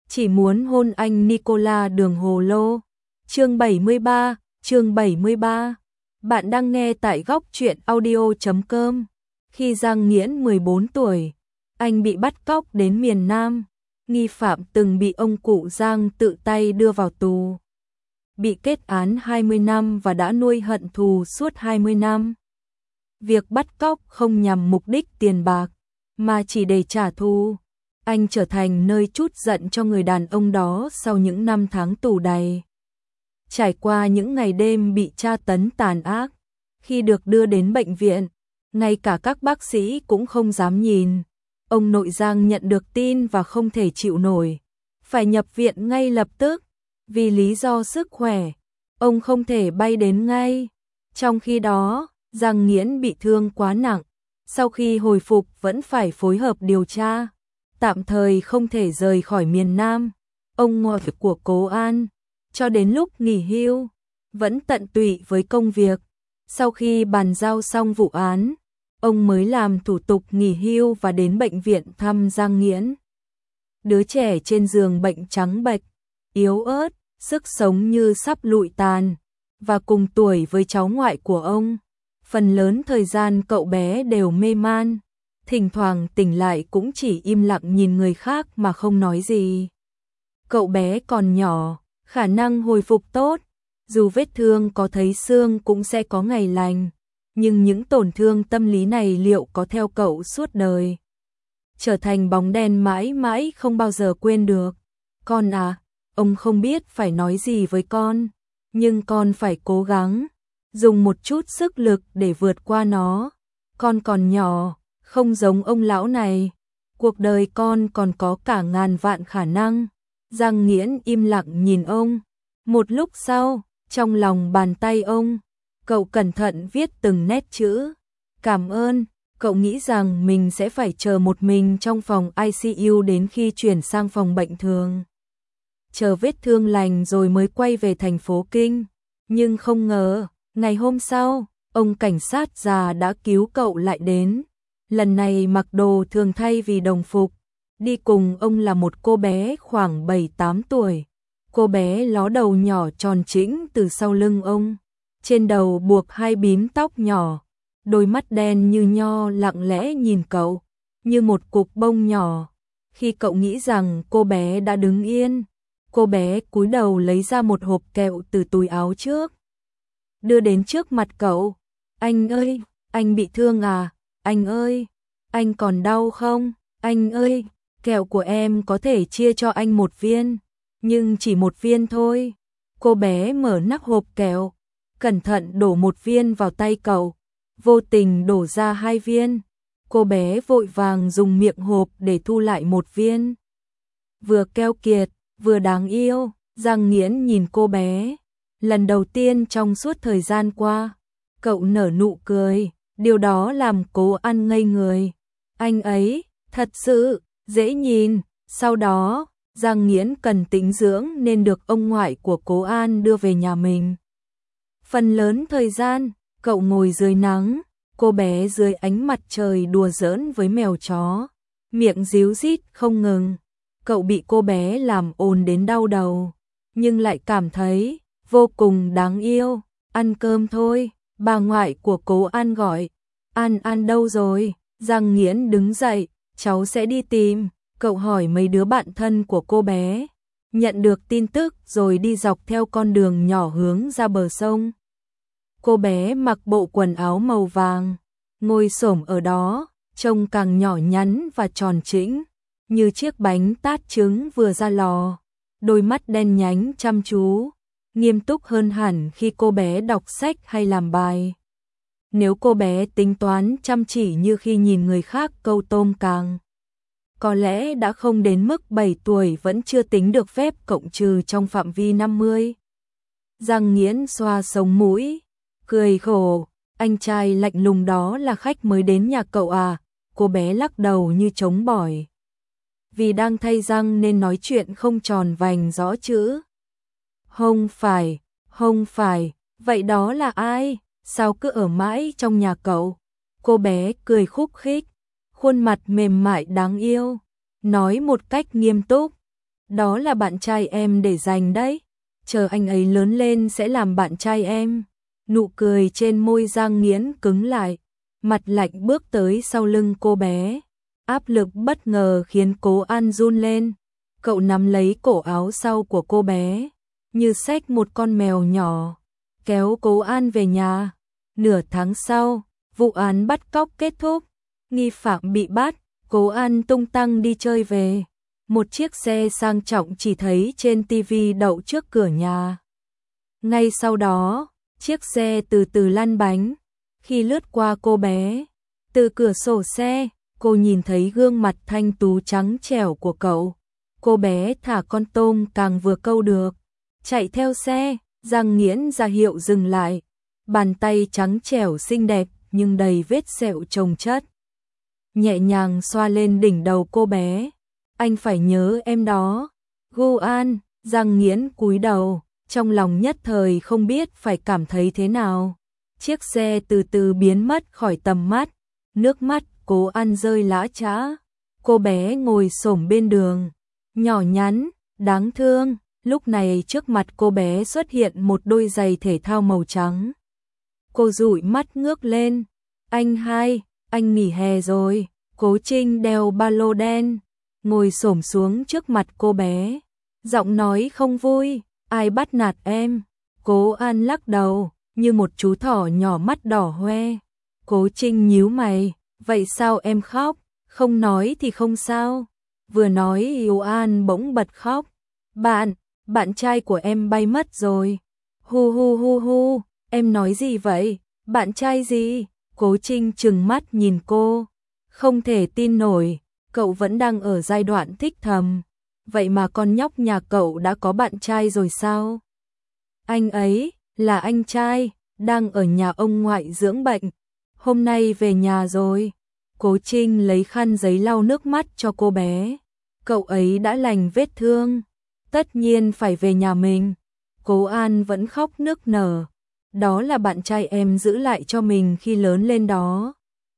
Chỉ muốn hôn anh Nicola đường hồ lô. Chương 73. Bạn đang nghe tại góc truyện audio.com. Khi Giang Nghiễn 14 tuổi, anh bị bắt cóc đến miền Nam. Nghi phạm từng bị ông cụ Giang tự tay đưa vào tù. Bị kết án 20 năm và đã nuôi hận thù suốt 20 năm. Việc bắt cóc không nhằm mục đích tiền bạc, mà chỉ để trả thù. Anh trở thành nơi trút giận cho người đàn ông đó sau những năm tháng tù đầy. Trải qua những ngày đêm bị tra tấn tàn ác, khi được đưa đến bệnh viện, ngay cả các bác sĩ cũng không dám nhìn. Ông nội Giang nhận được tin và không thể chịu nổi, phải nhập viện ngay lập tức. Vì lý do sức khỏe, ông không thể bay đến ngay. Trong khi đó, Giang Nghiễn bị thương quá nặng, sau khi hồi phục vẫn phải phối hợp điều tra, tạm thời không thể rời khỏi miền Nam. Ông ngoại của Cố An, cho đến lúc nghỉ hưu, vẫn tận tụy với công việc. Sau khi bàn giao xong vụ án, ông mới làm thủ tục nghỉ hưu và đến bệnh viện thăm Giang Nghiễn. Đứa trẻ trên giường bệnh trắng bệch, yếu ớt, sức sống như sắp lụi tàn, và cùng tuổi với cháu ngoại của ông. Phần lớn thời gian cậu bé đều mê man, thỉnh thoảng tỉnh lại cũng chỉ im lặng nhìn người khác mà không nói gì. Cậu bé còn nhỏ, khả năng hồi phục tốt, dù vết thương có thấy xương cũng sẽ có ngày lành, nhưng những tổn thương tâm lý này liệu có theo cậu suốt đời? Trở thành bóng đen mãi mãi không bao giờ quên được. Con à, ông không biết phải nói gì với con, nhưng con phải cố gắng, dùng một chút sức lực để vượt qua nó. Con còn nhỏ, không giống ông lão này, cuộc đời con còn có cả ngàn vạn khả năng. Giang Nghiễn im lặng nhìn ông. Một lúc sau, trong lòng bàn tay ông, cậu cẩn thận viết từng nét chữ. Cảm ơn. Cậu nghĩ rằng mình sẽ phải chờ một mình trong phòng ICU đến khi chuyển sang phòng bệnh thường, chờ vết thương lành rồi mới quay về thành phố Kinh. Nhưng không ngờ, ngày hôm sau, ông cảnh sát già đã cứu cậu lại đến. Lần này mặc đồ thường thay vì đồng phục. Đi cùng ông là một cô bé khoảng 7-8 tuổi. Cô bé ló đầu nhỏ tròn trĩnh từ sau lưng ông. Trên đầu buộc 2 bím tóc nhỏ. Đôi mắt đen như nho lặng lẽ nhìn cậu, như một cục bông nhỏ. Khi cậu nghĩ rằng cô bé đã đứng yên, cô bé cúi đầu lấy ra một hộp kẹo từ túi áo trước, đưa đến trước mặt cậu. Anh ơi, anh bị thương à? Anh ơi, anh còn đau không? Anh ơi, kẹo của em có thể chia cho anh một viên, nhưng chỉ một viên thôi. Cô bé mở nắp hộp kẹo, cẩn thận đổ một viên vào tay cậu, vô tình đổ ra 2 viên. Cô bé vội vàng dùng miệng hộp để thu lại một viên. Vừa keo kiệt, vừa đáng yêu, Giang Nghiễn nhìn cô bé. Lần đầu tiên trong suốt thời gian qua, cậu nở nụ cười, điều đó làm Cố An ngây người. Anh ấy, thật sự, dễ nhìn. Sau đó, Giang Nghiễn cần tĩnh dưỡng nên được ông ngoại của Cố An đưa về nhà mình. Phần lớn thời gian, cậu ngồi dưới nắng, cô bé dưới ánh mặt trời đùa giỡn với mèo chó, miệng ríu rít không ngừng. Cậu bị cô bé làm ồn đến đau đầu, nhưng lại cảm thấy vô cùng đáng yêu. Ăn cơm thôi, bà ngoại của Cố An gọi. An đâu rồi? Giang Nghiễn đứng dậy, cháu sẽ đi tìm. Cậu hỏi mấy đứa bạn thân của cô bé, nhận được tin tức rồi đi dọc theo con đường nhỏ hướng ra bờ sông. Cô bé mặc bộ quần áo màu vàng, ngồi xổm ở đó, trông càng nhỏ nhắn và tròn trĩnh, như chiếc bánh tát trứng vừa ra lò. Đôi mắt đen nhánh chăm chú, nghiêm túc hơn hẳn khi cô bé đọc sách hay làm bài. Nếu cô bé tính toán chăm chỉ như khi nhìn người khác câu tôm càng, có lẽ đã không đến mức 7 tuổi vẫn chưa tính được phép cộng trừ trong phạm vi 50. Giang Nghiễn xoa sống mũi, cười khổ. Anh trai lạnh lùng đó là khách mới đến nhà cậu à? Cô bé lắc đầu như trống bỏi. Vì đang thay răng nên nói chuyện không tròn vành rõ chữ. Không phải, vậy đó là ai? Sao cứ ở mãi trong nhà cậu? Cô bé cười khúc khích, khuôn mặt mềm mại đáng yêu, nói một cách nghiêm túc. Đó là bạn trai em để dành đấy. Chờ anh ấy lớn lên sẽ làm bạn trai em. Nụ cười trên môi Giang Nghiễn cứng lại, mặt lạnh bước tới sau lưng cô bé. Áp lực bất ngờ khiến Cố An run lên. Cậu nắm lấy cổ áo sau của cô bé, như xách một con mèo nhỏ, kéo Cố An về nhà. Nửa tháng sau, vụ án bắt cóc kết thúc, nghi phạm bị bắt, Cố An tung tăng đi chơi về. Một chiếc xe sang trọng chỉ thấy trên tivi đậu trước cửa nhà. Ngay sau đó, chiếc xe từ từ lăn bánh. Khi lướt qua cô bé, từ cửa sổ xe, cô nhìn thấy gương mặt thanh tú trắng trẻo của cậu. Cô bé thả con tôm càng vừa câu được, chạy theo xe. Giang Nghiễn ra hiệu dừng lại. Bàn tay trắng trẻo xinh đẹp nhưng đầy vết sẹo chồng chất, nhẹ nhàng xoa lên đỉnh đầu cô bé. Anh phải nhớ em đó. Gu An. Giang Nghiễn cúi đầu, trong lòng nhất thời không biết phải cảm thấy thế nào. Chiếc xe từ từ biến mất khỏi tầm mắt, nước mắt Cố An rơi lã chã. Cô bé ngồi xổm bên đường, nhỏ nhắn, đáng thương. Lúc này trước mặt cô bé xuất hiện một đôi giày thể thao màu trắng. Cô dụi mắt ngước lên. Anh hai, anh nghỉ hè rồi. Cố Trinh đeo ba lô đen, ngồi xổm xuống trước mặt cô bé, giọng nói không vui. Ai bắt nạt em? Cố An lắc đầu, như một chú thỏ nhỏ mắt đỏ hoe. Cố Trinh nhíu mày, vậy sao em khóc? Không nói thì không sao. Vừa nói Yêu An bỗng bật khóc. Bạn trai của em bay mất rồi. Hu hu hu hu, em nói gì vậy? Bạn trai gì? Cố Trinh trừng mắt nhìn cô, không thể tin nổi, cậu vẫn đang ở giai đoạn thích thầm. Vậy mà con nhóc nhà cậu đã có bạn trai rồi sao? Anh ấy, là anh trai, đang ở nhà ông ngoại dưỡng bệnh. Hôm nay về nhà rồi. Cố Trinh lấy khăn giấy lau nước mắt cho cô bé. Cậu ấy đã lành vết thương, tất nhiên phải về nhà mình. Cố An vẫn khóc nức nở. Đó là bạn trai em giữ lại cho mình khi lớn lên đó.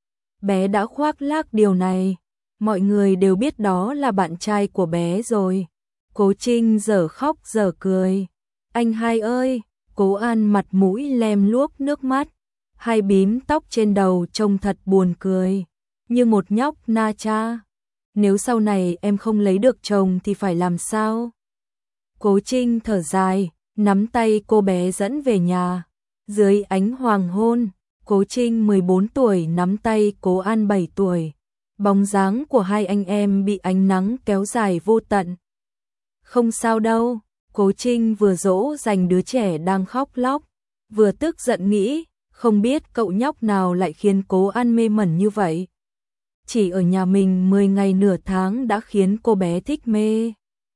Bé đã khoác lác điều này. Mọi người đều biết đó là bạn trai của bé rồi. Cố Trinh dở khóc dở cười. Anh hai ơi. Cố An mặt mũi lem luốc nước mắt. Hai bím tóc trên đầu trông thật buồn cười, như một nhóc na cha. Nếu sau này em không lấy được chồng thì phải làm sao? Cố Trinh thở dài, nắm tay cô bé dẫn về nhà. Dưới ánh hoàng hôn, Cố Trinh 14 tuổi nắm tay Cố An 7 tuổi. Bóng dáng của hai anh em bị ánh nắng kéo dài vô tận. Không sao đâu, Cố Trinh vừa dỗ dành đứa trẻ đang khóc lóc, vừa tức giận nghĩ, không biết cậu nhóc nào lại khiến Cố An mê mẩn như vậy. Chỉ ở nhà mình 10 ngày nửa tháng đã khiến cô bé thích mê.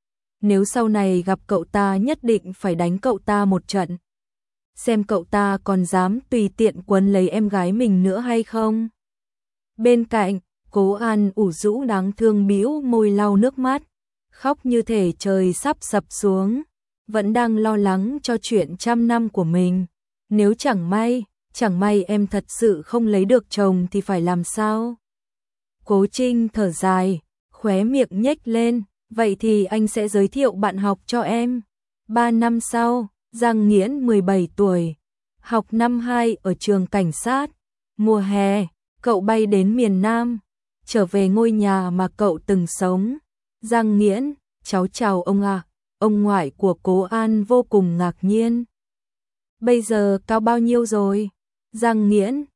Nếu sau này gặp cậu ta nhất định phải đánh cậu ta một trận. Xem cậu ta còn dám tùy tiện quấn lấy em gái mình nữa hay không. Bên cạnh, Cố An ủ rũ đáng thương bĩu môi lau nước mắt, khóc như thể trời sắp sập xuống, vẫn đang lo lắng cho chuyện trăm năm của mình. Nếu chẳng may em thật sự không lấy được chồng thì phải làm sao? Cố Trinh thở dài, khóe miệng nhếch lên, vậy thì anh sẽ giới thiệu bạn học cho em. 3 năm sau, Giang Nghiễn 17 tuổi, học năm 2 ở trường cảnh sát. Mùa hè, cậu bay đến miền Nam, trở về ngôi nhà mà cậu từng sống. Giang Nghiễn, cháu chào ông ạ. Ông ngoại của Cố An vô cùng ngạc nhiên. Bây giờ cao bao nhiêu rồi? Giang Nghiễn,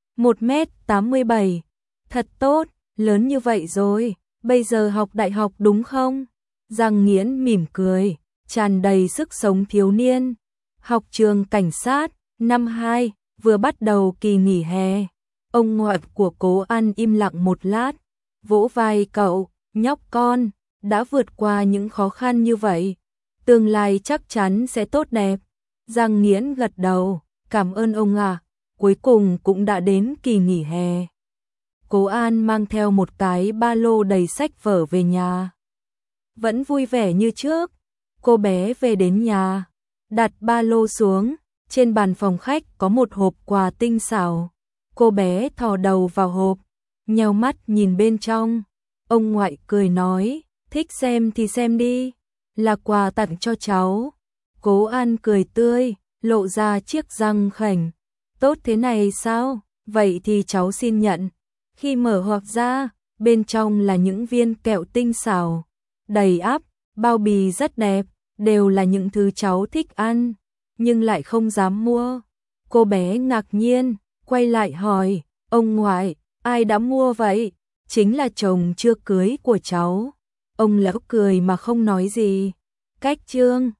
1m87. Thật tốt, lớn như vậy rồi, bây giờ học đại học đúng không? Giang Nghiễn mỉm cười, tràn đầy sức sống thiếu niên. Học trường cảnh sát, năm 2, vừa bắt đầu kỳ nghỉ hè. Ông ngoại của Cố An im lặng một lát, vỗ vai cậu, nhóc con, đã vượt qua những khó khăn như vậy, tương lai chắc chắn sẽ tốt đẹp. Giang Nghiễn gật đầu, cảm ơn ông ạ. Cuối cùng cũng đã đến kỳ nghỉ hè. Cố An mang theo một cái ba lô đầy sách vở về nhà. Vẫn vui vẻ như trước. Cô bé về đến nhà, đặt ba lô xuống, trên bàn phòng khách có một hộp quà tinh xảo. Cô bé thò đầu vào hộp, nheo mắt nhìn bên trong. Ông ngoại cười nói, thích xem thì xem đi. là quà tặng cho cháu. Cố An cười tươi, lộ ra chiếc răng khểnh. Tốt thế này sao? Vậy thì cháu xin nhận. Khi mở hộp ra, bên trong là những viên kẹo tinh xảo, đầy ắp, bao bì rất đẹp, đều là những thứ cháu thích ăn, nhưng lại không dám mua. Cô bé ngạc nhiên, quay lại hỏi, ông ngoại, ai đã mua vậy? Chính là chồng chưa cưới của cháu. Ông lão cười mà không nói gì. Cách Trương